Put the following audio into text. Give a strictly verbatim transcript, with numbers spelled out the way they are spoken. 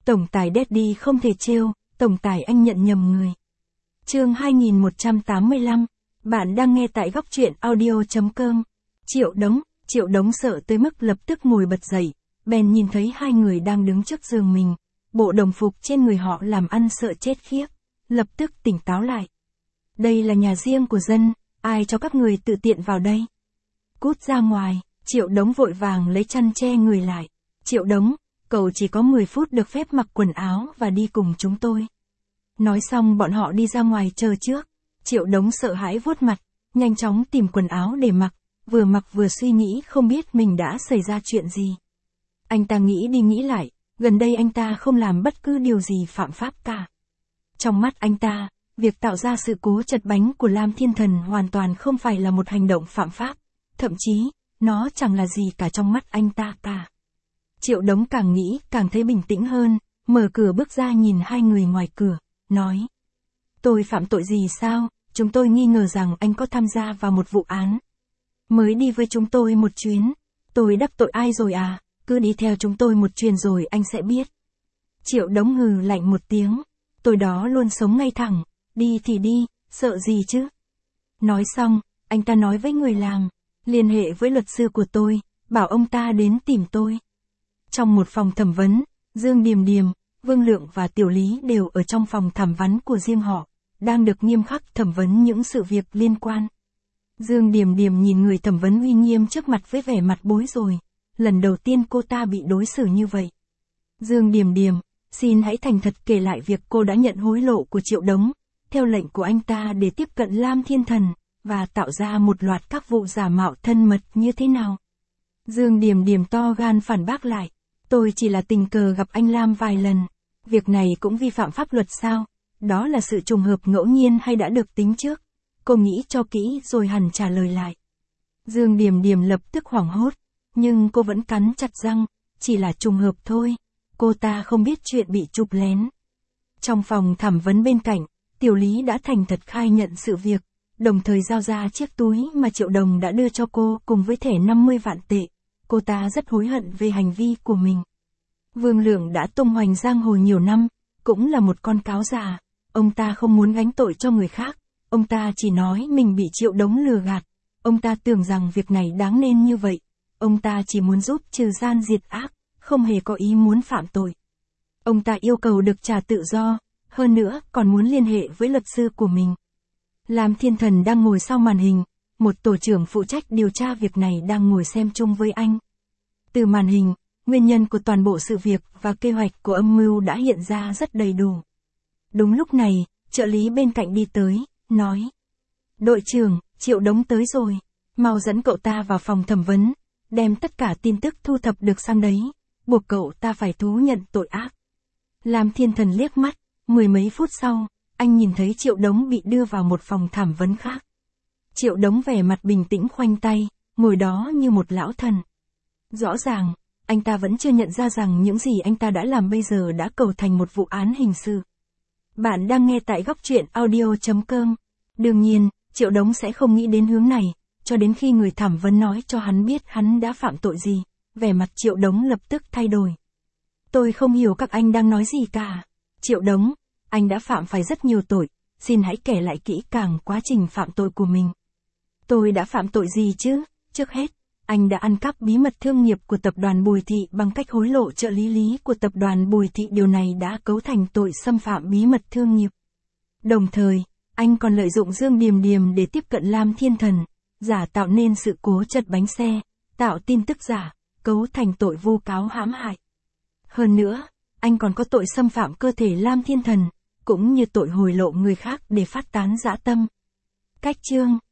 Tổng tài Daddy không thể trêu, tổng tài anh nhận nhầm người. Chương hai nghìn một trăm tám mươi lăm, bạn đang nghe tại góc truyện audio chấm com. Triệu Đống, Triệu Đống sợ tới mức lập tức ngồi bật dậy, bèn nhìn thấy hai người đang đứng trước giường mình, bộ đồng phục trên người họ làm ăn sợ chết khiếp, lập tức tỉnh táo lại. Đây là nhà riêng của dân, ai cho các người tự tiện vào đây? Cút ra ngoài, Triệu Đống vội vàng lấy chăn che người lại. Triệu Đống, cậu chỉ có mười phút được phép mặc quần áo và đi cùng chúng tôi. Nói xong bọn họ đi ra ngoài chờ trước. Triệu Đống sợ hãi vuốt mặt, nhanh chóng tìm quần áo để mặc, vừa mặc vừa suy nghĩ không biết mình đã xảy ra chuyện gì. Anh ta nghĩ đi nghĩ lại, gần đây anh ta không làm bất cứ điều gì phạm pháp cả. Trong mắt anh ta, việc tạo ra sự cố chật bánh của Lam Thiên Thần hoàn toàn không phải là một hành động phạm pháp, thậm chí, nó chẳng là gì cả trong mắt anh ta cả. Triệu Đống càng nghĩ càng thấy bình tĩnh hơn, mở cửa bước ra nhìn hai người ngoài cửa, nói. Tôi phạm tội gì sao, chúng tôi nghi ngờ rằng anh có tham gia vào một vụ án. Mới đi với chúng tôi một chuyến, tôi đắc tội ai rồi à, cứ đi theo chúng tôi một chuyến rồi anh sẽ biết. Triệu Đống hừ lạnh một tiếng, tôi đó luôn sống ngay thẳng, đi thì đi, sợ gì chứ. Nói xong, anh ta nói với người làm, liên hệ với luật sư của tôi, bảo ông ta đến tìm tôi. Trong một phòng thẩm vấn, Dương Điềm Điềm, Vương Lượng và Tiểu Lý đều ở trong phòng thẩm vấn của riêng họ, đang được nghiêm khắc thẩm vấn những sự việc liên quan. Dương Điềm Điềm nhìn người thẩm vấn uy nghiêm trước mặt với vẻ mặt bối rối, lần đầu tiên cô ta bị đối xử như vậy. Dương Điềm Điềm, xin hãy thành thật kể lại việc cô đã nhận hối lộ của Triệu Đống, theo lệnh của anh ta để tiếp cận Lam Thiên Thần, và tạo ra một loạt các vụ giả mạo thân mật như thế nào. Dương Điềm Điềm to gan phản bác lại, tôi chỉ là tình cờ gặp anh Lam vài lần, việc này cũng vi phạm pháp luật sao, đó là sự trùng hợp ngẫu nhiên hay đã được tính trước, cô nghĩ cho kỹ rồi hẳn trả lời lại. Dương Điềm Điềm lập tức hoảng hốt, nhưng cô vẫn cắn chặt răng, chỉ là trùng hợp thôi, cô ta không biết chuyện bị chụp lén. Trong phòng thẩm vấn bên cạnh, Tiểu Lý đã thành thật khai nhận sự việc, đồng thời giao ra chiếc túi mà Triệu Đồng đã đưa cho cô cùng với thẻ năm mươi vạn tệ. Cô ta rất hối hận về hành vi của mình. Vương Lượng đã tung hoành giang hồ nhiều năm, cũng là một con cáo già, ông ta không muốn gánh tội cho người khác, ông ta chỉ nói mình bị Triệu Đống lừa gạt, ông ta tưởng rằng việc này đáng nên như vậy, ông ta chỉ muốn giúp trừ gian diệt ác, không hề có ý muốn phạm tội. Ông ta yêu cầu được trả tự do, hơn nữa còn muốn liên hệ với luật sư của mình. Lam Thiên Thần đang ngồi sau màn hình, một tổ trưởng phụ trách điều tra việc này đang ngồi xem chung với anh. Từ màn hình, nguyên nhân của toàn bộ sự việc và kế hoạch của âm mưu đã hiện ra rất đầy đủ. Đúng lúc này, trợ lý bên cạnh đi tới, nói. Đội trưởng, Triệu Đống tới rồi, mau dẫn cậu ta vào phòng thẩm vấn, đem tất cả tin tức thu thập được sang đấy, buộc cậu ta phải thú nhận tội ác. Lam Thiên Thần liếc mắt, mười mấy phút sau, anh nhìn thấy Triệu Đống bị đưa vào một phòng thẩm vấn khác. Triệu Đống vẻ mặt bình tĩnh khoanh tay, ngồi đó như một lão thần. Rõ ràng, anh ta vẫn chưa nhận ra rằng những gì anh ta đã làm bây giờ đã cầu thành một vụ án hình sự. Bạn đang nghe tại góc truyện audio chấm com. Đương nhiên, Triệu Đống sẽ không nghĩ đến hướng này, cho đến khi người thẩm vấn nói cho hắn biết hắn đã phạm tội gì, vẻ mặt Triệu Đống lập tức thay đổi. Tôi không hiểu các anh đang nói gì cả. Triệu Đống, anh đã phạm phải rất nhiều tội, xin hãy kể lại kỹ càng quá trình phạm tội của mình. Tôi đã phạm tội gì chứ? Trước hết, anh đã ăn cắp bí mật thương nghiệp của tập đoàn Bùi Thị bằng cách hối lộ trợ lý lý của tập đoàn Bùi Thị, điều này đã cấu thành tội xâm phạm bí mật thương nghiệp. Đồng thời, anh còn lợi dụng Dương Điềm Điềm để tiếp cận Lam Thiên Thần, giả tạo nên sự cố chật bánh xe, tạo tin tức giả, cấu thành tội vu cáo hãm hại. Hơn nữa, anh còn có tội xâm phạm cơ thể Lam Thiên Thần, cũng như tội hồi lộ người khác để phát tán dã tâm. Cách chương